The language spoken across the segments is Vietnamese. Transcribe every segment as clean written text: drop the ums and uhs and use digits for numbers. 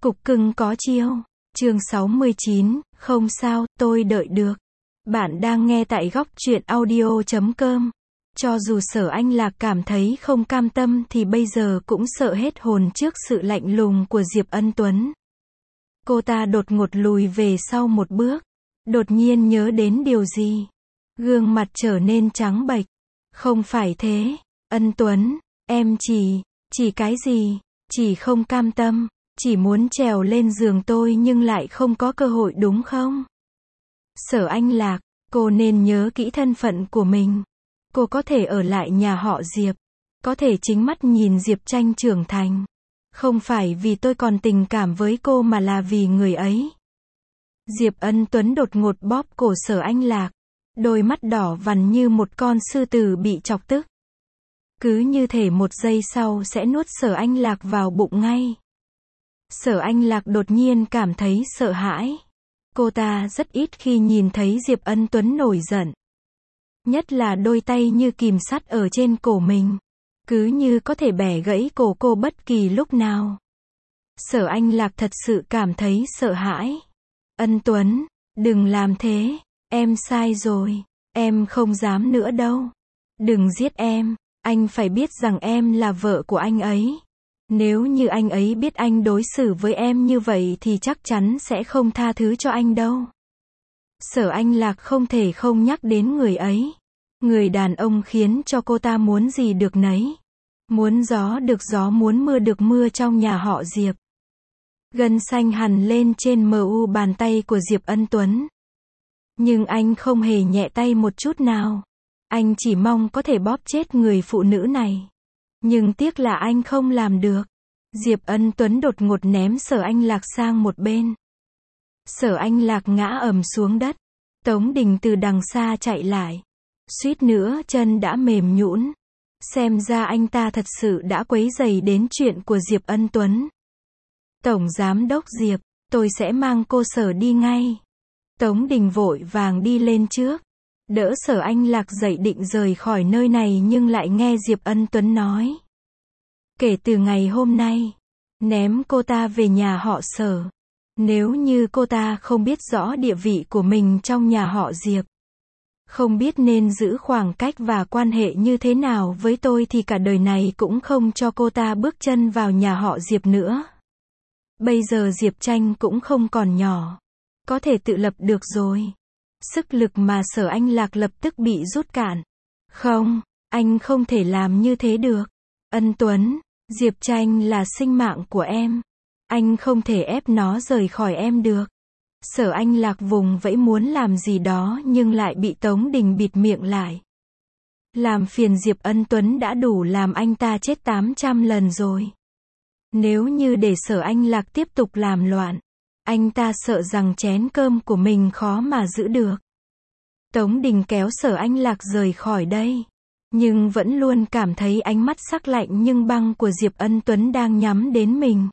Cục cưng có chiêu. Chương 69, không sao, tôi đợi được. Bạn đang nghe tại góc truyện audio.com. Cho dù Sở Anh Lạc cảm thấy không cam tâm thì bây giờ cũng sợ hết hồn trước sự lạnh lùng của Diệp Ân Tuấn. Cô ta đột ngột lùi về sau một bước. Đột nhiên nhớ đến điều gì. Gương mặt trở nên trắng bệch. Không phải thế. Ân Tuấn, em chỉ cái gì? Chỉ không cam tâm. Chỉ muốn trèo lên giường tôi nhưng lại không có cơ hội đúng không? Sở Anh Lạc, cô nên nhớ kỹ thân phận của mình. Cô có thể ở lại nhà họ Diệp. Có thể chính mắt nhìn Diệp Tranh trưởng thành. Không phải vì tôi còn tình cảm với cô mà là vì người ấy. Diệp Ân Tuấn đột ngột bóp cổ Sở Anh Lạc. Đôi mắt đỏ vằn như một con sư tử bị chọc tức. Cứ như thể một giây sau sẽ nuốt Sở Anh Lạc vào bụng ngay. Sở Anh Lạc đột nhiên cảm thấy sợ hãi. Cô ta rất ít khi nhìn thấy Diệp Ân Tuấn nổi giận. Nhất là đôi tay như kìm sắt ở trên cổ mình. Cứ như có thể bẻ gãy cổ cô bất kỳ lúc nào. Sở Anh Lạc thật sự cảm thấy sợ hãi. Ân Tuấn, đừng làm thế. Em sai rồi. Em không dám nữa đâu. Đừng giết em. Anh phải biết rằng em là vợ của anh ấy. Nếu như anh ấy biết anh đối xử với em như vậy thì chắc chắn sẽ không tha thứ cho anh đâu. Sở Anh Lạc không thể không nhắc đến người ấy. Người đàn ông khiến cho cô ta muốn gì được nấy. Muốn gió được gió, muốn mưa được mưa trong nhà họ Diệp. Gân xanh hằn lên trên mu bàn tay của Diệp Ân Tuấn. Nhưng anh không hề nhẹ tay một chút nào. Anh chỉ mong có thể bóp chết người phụ nữ này. Nhưng tiếc là anh không làm được. Diệp Ân Tuấn đột ngột ném Sở Anh Lạc sang một bên. Sở Anh Lạc ngã ầm xuống đất. Tống Đình từ đằng xa chạy lại. Suýt nữa chân đã mềm nhũn. Xem ra anh ta thật sự đã quấy rầy đến chuyện của Diệp Ân Tuấn. Tổng Giám đốc Diệp, tôi sẽ mang cô Sở đi ngay. Tống Đình vội vàng đi lên trước. Đỡ Sở Anh Lạc dậy định rời khỏi nơi này nhưng lại nghe Diệp Ân Tuấn nói. Kể từ ngày hôm nay, ném cô ta về nhà họ Sở. Nếu như cô ta không biết rõ địa vị của mình trong nhà họ Diệp, không biết nên giữ khoảng cách và quan hệ như thế nào với tôi thì cả đời này cũng không cho cô ta bước chân vào nhà họ Diệp nữa. Bây giờ Diệp Tranh cũng không còn nhỏ. Có thể tự lập được rồi. Sức lực mà Sở Anh Lạc lập tức bị rút cạn. Không, anh không thể làm như thế được. Ân Tuấn, Diệp Tranh là sinh mạng của em. Anh không thể ép nó rời khỏi em được. Sở Anh Lạc vùng vẫy muốn làm gì đó nhưng lại bị Tống Đình bịt miệng lại. Làm phiền Diệp Ân Tuấn đã đủ làm anh ta chết 800 lần rồi. Nếu như để Sở Anh Lạc tiếp tục làm loạn, anh ta sợ rằng chén cơm của mình khó mà giữ được. Tống Đình kéo Sở Anh Lạc rời khỏi đây. Nhưng vẫn luôn cảm thấy ánh mắt sắc lạnh nhưng băng của Diệp Ân Tuấn đang nhắm đến mình.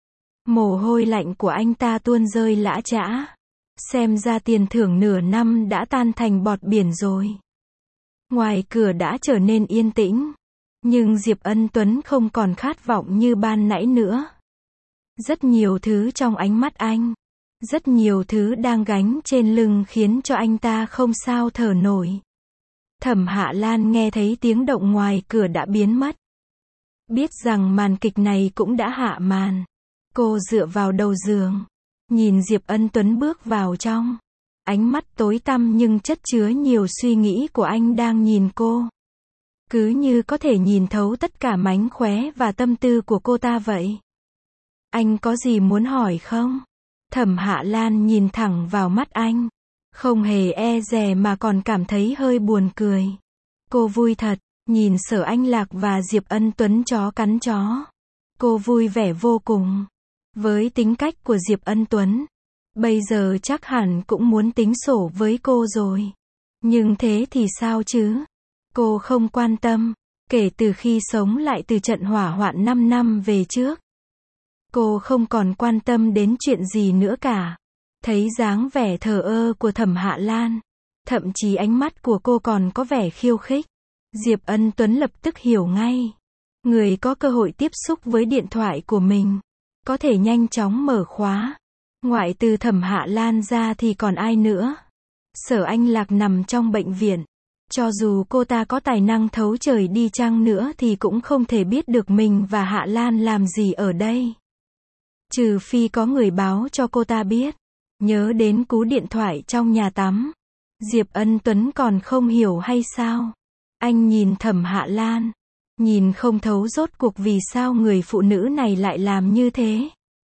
Mồ hôi lạnh của anh ta tuôn rơi lã chã. Xem ra tiền thưởng nửa năm đã tan thành bọt biển rồi. Ngoài cửa đã trở nên yên tĩnh. Nhưng Diệp Ân Tuấn không còn khát vọng như ban nãy nữa. Rất nhiều thứ trong ánh mắt anh. Rất nhiều thứ đang gánh trên lưng khiến cho anh ta không sao thở nổi. Thẩm Hạ Lan nghe thấy tiếng động ngoài cửa đã biến mất. Biết rằng màn kịch này cũng đã hạ màn. Cô dựa vào đầu giường. Nhìn Diệp Ân Tuấn bước vào trong. Ánh mắt tối tăm nhưng chất chứa nhiều suy nghĩ của anh đang nhìn cô. Cứ như có thể nhìn thấu tất cả mánh khóe và tâm tư của cô ta vậy. Anh có gì muốn hỏi không? Thẩm Hạ Lan nhìn thẳng vào mắt anh. Không hề e dè mà còn cảm thấy hơi buồn cười. Cô vui thật, nhìn Sở Anh Lạc và Diệp Ân Tuấn chó cắn chó. Cô vui vẻ vô cùng. Với tính cách của Diệp Ân Tuấn, bây giờ chắc hẳn cũng muốn tính sổ với cô rồi. Nhưng thế thì sao chứ? Cô không quan tâm. Kể từ khi sống lại từ trận hỏa hoạn 5 năm về trước, cô không còn quan tâm đến chuyện gì nữa cả. Thấy dáng vẻ thờ ơ của Thẩm Hạ Lan, thậm chí ánh mắt của cô còn có vẻ khiêu khích. Diệp Ân Tuấn lập tức hiểu ngay. Người có cơ hội tiếp xúc với điện thoại của mình, có thể nhanh chóng mở khóa. Ngoại trừ Thẩm Hạ Lan ra thì còn ai nữa? Sở Anh Lạc nằm trong bệnh viện. Cho dù cô ta có tài năng thấu trời đi chăng nữa thì cũng không thể biết được mình và Hạ Lan làm gì ở đây. Trừ phi có người báo cho cô ta biết. Nhớ đến cú điện thoại trong nhà tắm. Diệp Ân Tuấn còn không hiểu hay sao? Anh nhìn Thẩm Hạ Lan. Nhìn không thấu rốt cuộc vì sao người phụ nữ này lại làm như thế.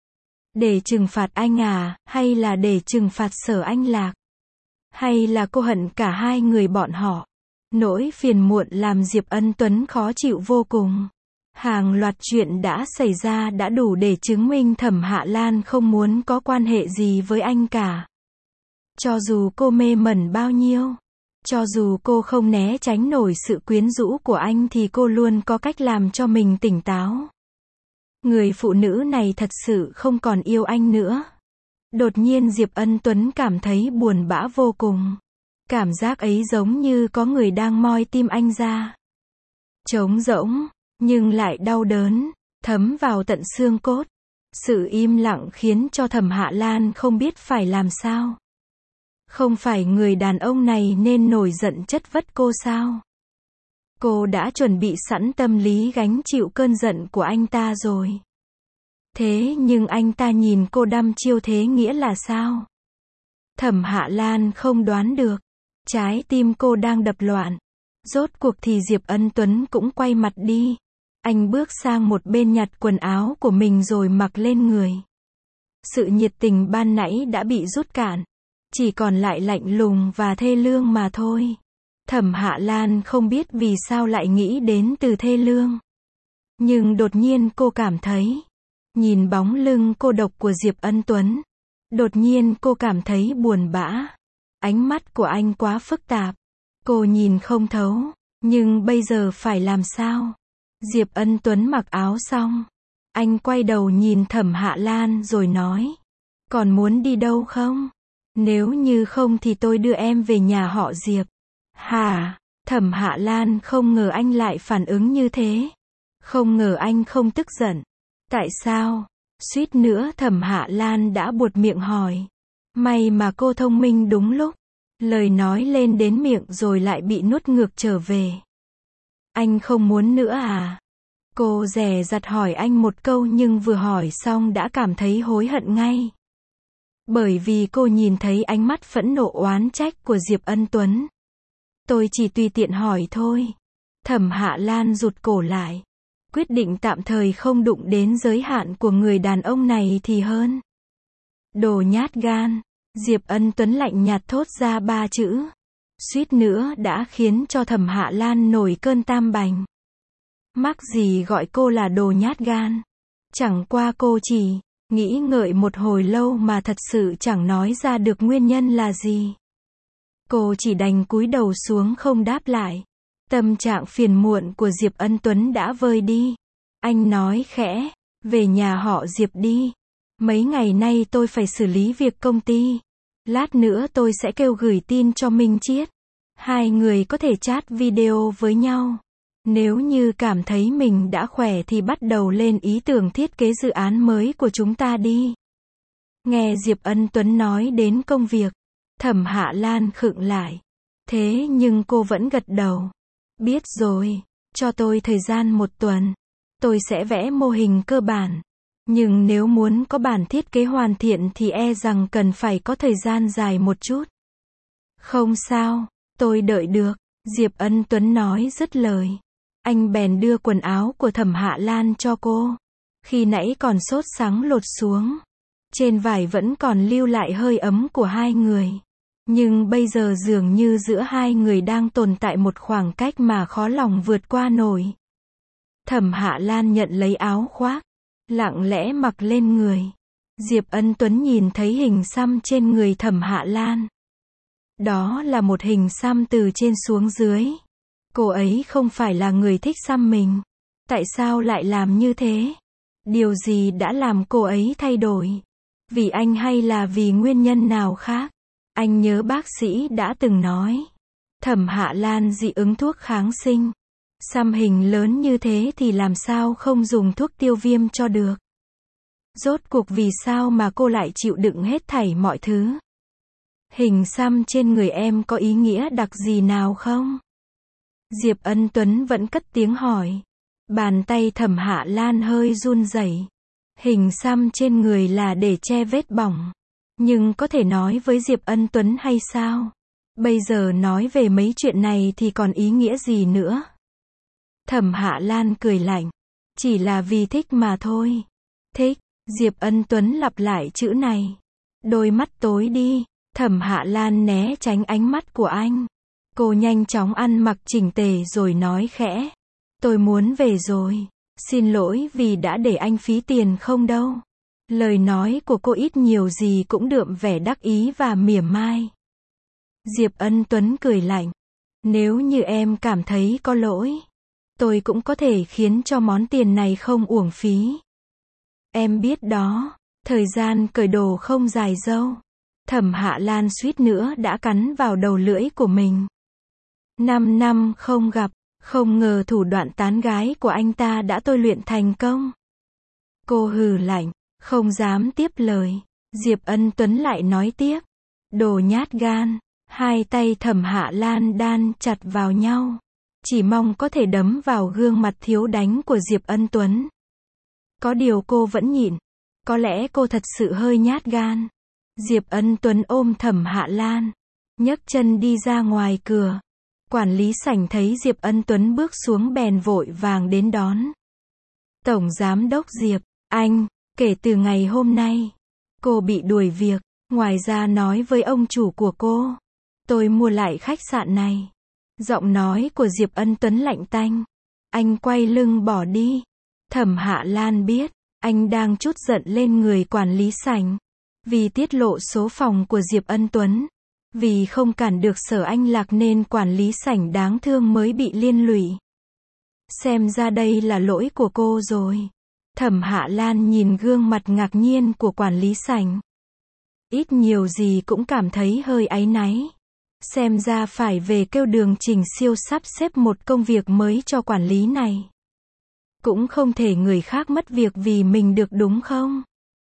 Để trừng phạt anh à, hay là để trừng phạt Sở Anh Lạc? Hay là cô hận cả hai người bọn họ? Nỗi phiền muộn làm Diệp Ân Tuấn khó chịu vô cùng. Hàng loạt chuyện đã xảy ra đã đủ để chứng minh Thẩm Hạ Lan không muốn có quan hệ gì với anh cả. Cho dù cô mê mẩn bao nhiêu, cho dù cô không né tránh nổi sự quyến rũ của anh thì cô luôn có cách làm cho mình tỉnh táo. Người phụ nữ này thật sự không còn yêu anh nữa. Đột nhiên Diệp Ân Tuấn cảm thấy buồn bã vô cùng. Cảm giác ấy giống như có người đang moi tim anh ra. Trống rỗng, nhưng lại đau đớn, thấm vào tận xương cốt. Sự im lặng khiến cho Thẩm Hạ Lan không biết phải làm sao. Không phải người đàn ông này nên nổi giận chất vấn cô sao? Cô đã chuẩn bị sẵn tâm lý gánh chịu cơn giận của anh ta rồi. Thế nhưng anh ta nhìn cô đăm chiêu thế nghĩa là sao? Thẩm Hạ Lan không đoán được. Trái tim cô đang đập loạn. Rốt cuộc thì Diệp Ân Tuấn cũng quay mặt đi. Anh bước sang một bên nhặt quần áo của mình rồi mặc lên người. Sự nhiệt tình ban nãy đã bị rút cạn. Chỉ còn lại lạnh lùng và thê lương mà thôi. Thẩm Hạ Lan không biết vì sao lại nghĩ đến từ thê lương. Nhưng đột nhiên cô cảm thấy. Nhìn bóng lưng cô độc của Diệp Ân Tuấn. Đột nhiên cô cảm thấy buồn bã. Ánh mắt của anh quá phức tạp. Cô nhìn không thấu. Nhưng bây giờ phải làm sao? Diệp Ân Tuấn mặc áo xong. Anh quay đầu nhìn Thẩm Hạ Lan rồi nói. Còn muốn đi đâu không? Nếu như không thì tôi đưa em về nhà họ Diệp. Hả? Thẩm Hạ Lan không ngờ anh lại phản ứng như thế. Không ngờ anh không tức giận. Tại sao? Suýt nữa Thẩm Hạ Lan đã buột miệng hỏi. May mà cô thông minh đúng lúc. Lời nói lên đến miệng rồi lại bị nuốt ngược trở về. Anh không muốn nữa à? Cô dè dặt hỏi anh một câu nhưng vừa hỏi xong đã cảm thấy hối hận ngay. Bởi vì cô nhìn thấy ánh mắt phẫn nộ oán trách của Diệp Ân Tuấn. Tôi chỉ tùy tiện hỏi thôi. Thẩm Hạ Lan rụt cổ lại. Quyết định tạm thời không đụng đến giới hạn của người đàn ông này thì hơn. Đồ nhát gan. Diệp Ân Tuấn lạnh nhạt thốt ra 3 chữ. Suýt nữa đã khiến cho Thẩm Hạ Lan nổi cơn tam bành. Mắc gì gọi cô là đồ nhát gan. Chẳng qua cô chỉ nghĩ ngợi một hồi lâu mà thật sự chẳng nói ra được nguyên nhân là gì. Cô chỉ đành cúi đầu xuống không đáp lại. Tâm trạng phiền muộn của Diệp Ân Tuấn đã vơi đi. Anh nói khẽ, về nhà họ Diệp đi. Mấy ngày nay tôi phải xử lý việc công ty. Lát nữa tôi sẽ kêu gửi tin cho Minh Chiết. Hai người có thể chat video với nhau. Nếu như cảm thấy mình đã khỏe thì bắt đầu lên ý tưởng thiết kế dự án mới của chúng ta đi. Nghe Diệp Ân Tuấn nói đến công việc, Thẩm Hạ Lan khựng lại. Thế nhưng cô vẫn gật đầu. Biết rồi, cho tôi thời gian 1 tuần. Tôi sẽ vẽ mô hình cơ bản. Nhưng nếu muốn có bản thiết kế hoàn thiện thì e rằng cần phải có thời gian dài một chút. Không sao, tôi đợi được, Diệp Ân Tuấn nói dứt lời. Anh bèn đưa quần áo của Thẩm Hạ Lan cho cô. Khi nãy còn sốt sắng lột xuống. Trên vải vẫn còn lưu lại hơi ấm của hai người. Nhưng bây giờ dường như giữa hai người đang tồn tại một khoảng cách mà khó lòng vượt qua nổi. Thẩm Hạ Lan nhận lấy áo khoác. Lặng lẽ mặc lên người. Diệp Ân Tuấn nhìn thấy hình xăm trên người Thẩm Hạ Lan. Đó là một hình xăm từ trên xuống dưới. Cô ấy không phải là người thích xăm mình. Tại sao lại làm như thế? Điều gì đã làm cô ấy thay đổi? Vì anh hay là vì nguyên nhân nào khác? Anh nhớ bác sĩ đã từng nói. Thẩm Hạ Lan dị ứng thuốc kháng sinh. Xăm hình lớn như thế thì làm sao không dùng thuốc tiêu viêm cho được. Rốt cuộc vì sao mà cô lại chịu đựng hết thảy mọi thứ? Hình xăm trên người em có ý nghĩa đặc gì nào không? Diệp Ân Tuấn vẫn cất tiếng hỏi. Bàn tay Thẩm Hạ Lan hơi run rẩy. Hình xăm trên người là để che vết bỏng. Nhưng có thể nói với Diệp Ân Tuấn hay sao? Bây giờ nói về mấy chuyện này thì còn ý nghĩa gì nữa? Thẩm Hạ Lan cười lạnh. Chỉ là vì thích mà thôi. Thích, Diệp Ân Tuấn lặp lại chữ này. Đôi mắt tối đi, Thẩm Hạ Lan né tránh ánh mắt của anh. Cô nhanh chóng ăn mặc chỉnh tề rồi nói khẽ. Tôi muốn về rồi. Xin lỗi vì đã để anh phí tiền không đâu. Lời nói của cô ít nhiều gì cũng đượm vẻ đắc ý và mỉa mai. Diệp Ân Tuấn cười lạnh. Nếu như em cảm thấy có lỗi, tôi cũng có thể khiến cho món tiền này không uổng phí. Em biết đó, thời gian cởi đồ không dài dâu. Thẩm Hạ Lan suýt nữa đã cắn vào đầu lưỡi của mình. 5 năm không gặp, không ngờ thủ đoạn tán gái của anh ta đã tôi luyện thành công. Cô hừ lạnh, không dám tiếp lời. Diệp Ân Tuấn lại nói tiếp. Đồ nhát gan. Hai tay Thẩm Hạ Lan đan chặt vào nhau. Chỉ mong có thể đấm vào gương mặt thiếu đánh của Diệp Ân Tuấn. Có điều cô vẫn nhịn. Có lẽ cô thật sự hơi nhát gan. Diệp Ân Tuấn ôm Thẩm Hạ Lan, nhấc chân đi ra ngoài cửa. Quản lý sảnh thấy Diệp Ân Tuấn bước xuống bèn vội vàng đến đón. Tổng giám đốc Diệp, anh, kể từ ngày hôm nay, cô bị đuổi việc. Ngoài ra nói với ông chủ của cô, tôi mua lại khách sạn này. Giọng nói của Diệp Ân Tuấn lạnh tanh. Anh quay lưng bỏ đi. Thẩm Hạ Lan biết, anh đang trút giận lên người quản lý sảnh. Vì tiết lộ số phòng của Diệp Ân Tuấn. Vì không cản được Sở Anh Lạc nên quản lý sảnh đáng thương mới bị liên lụy. Xem ra đây là lỗi của cô rồi. Thẩm Hạ Lan nhìn gương mặt ngạc nhiên của quản lý sảnh. Ít nhiều gì cũng cảm thấy hơi áy náy. Xem ra phải về kêu Đường Trình Siêu sắp xếp một công việc mới cho quản lý này. Cũng không thể người khác mất việc vì mình được đúng không?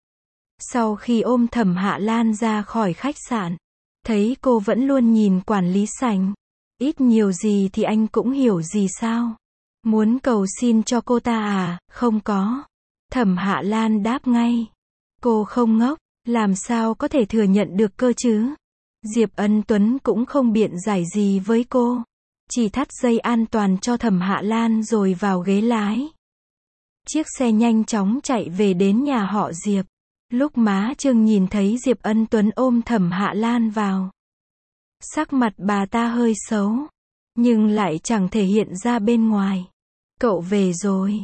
Sau khi ôm Thẩm Hạ Lan ra khỏi khách sạn, thấy cô vẫn luôn nhìn quản lý sảnh. Ít nhiều gì thì anh cũng hiểu gì sao? Muốn cầu xin cho cô ta à? Không có. Thẩm Hạ Lan đáp ngay. Cô không ngốc, làm sao có thể thừa nhận được cơ chứ? Diệp Ân Tuấn cũng không biện giải gì với cô. Chỉ thắt dây an toàn cho Thẩm Hạ Lan rồi vào ghế lái. Chiếc xe nhanh chóng chạy về đến nhà họ Diệp. Lúc má Trương nhìn thấy Diệp Ân Tuấn ôm Thẩm Hạ Lan vào, sắc mặt bà ta hơi xấu, nhưng lại chẳng thể hiện ra bên ngoài. Cậu về rồi.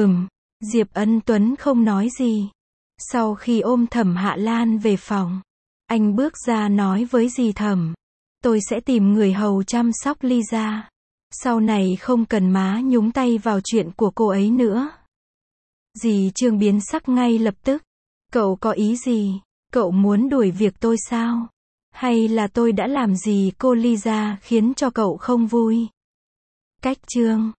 Diệp Ân Tuấn không nói gì. Sau khi ôm Thẩm Hạ Lan về phòng, anh bước ra nói với dì Thẩm. Tôi sẽ tìm người hầu chăm sóc Lisa. Sau này không cần má nhúng tay vào chuyện của cô ấy nữa. Dì Trương biến sắc ngay lập tức. Cậu có ý gì? Cậu muốn đuổi việc tôi sao? Hay là tôi đã làm gì cô Lisa khiến cho cậu không vui? Cách chương